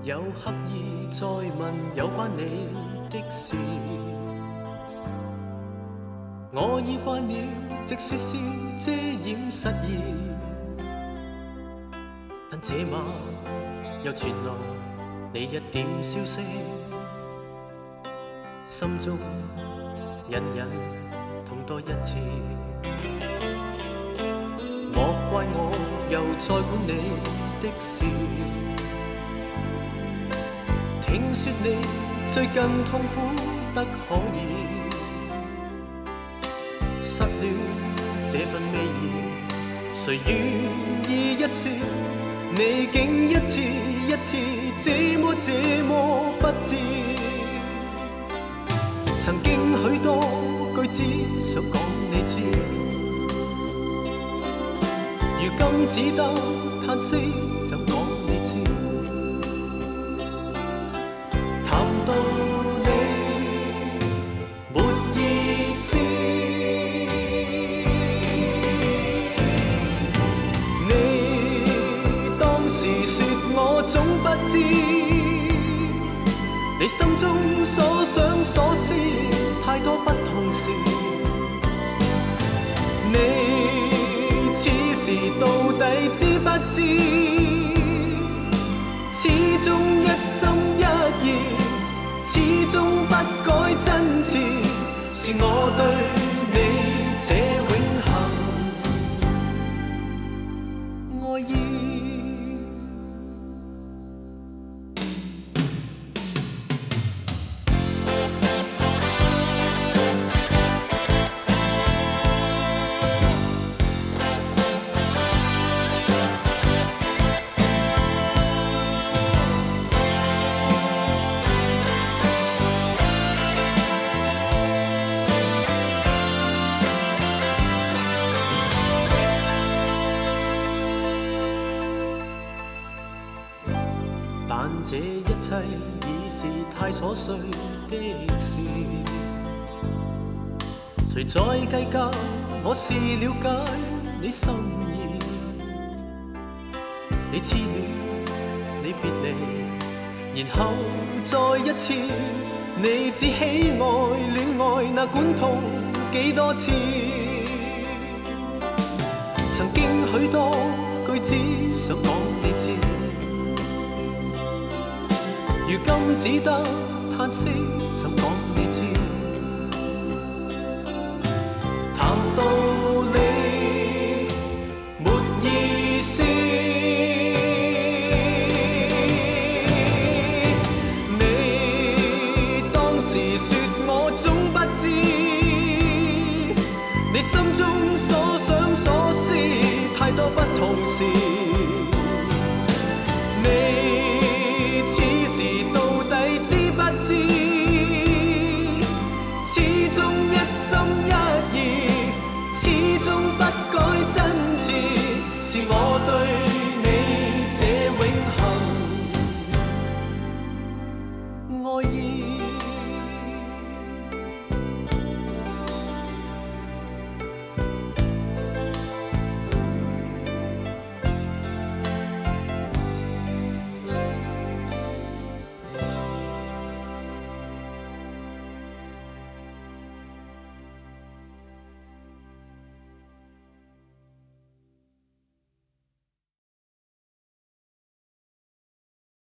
有刻意再問有關你的事，我已慣了直說笑遮掩失意，但這晚又傳來你一點消息，心中隱隱痛多一次。莫怪我又再管你的事，聽說你最近痛苦得可以，失戀這份美意，誰願意一笑？你竟一次一次這麼不智，曾經許多句子想講你知，如今只得嘆息怎講你知，談到你沒意思，你當時說我總不知，你心中所想所思太多不同時，你此時到底知不知？始終一心一意，始終不改真摯，是我對你這永恆愛意。但這一切已是太瑣碎的事，誰在計較我是了解你心意，你痴戀你別離，然後再一次你只喜愛戀愛，那管痛幾多次，曾經許多句子想講你知，如今只得嘆息怎講你知，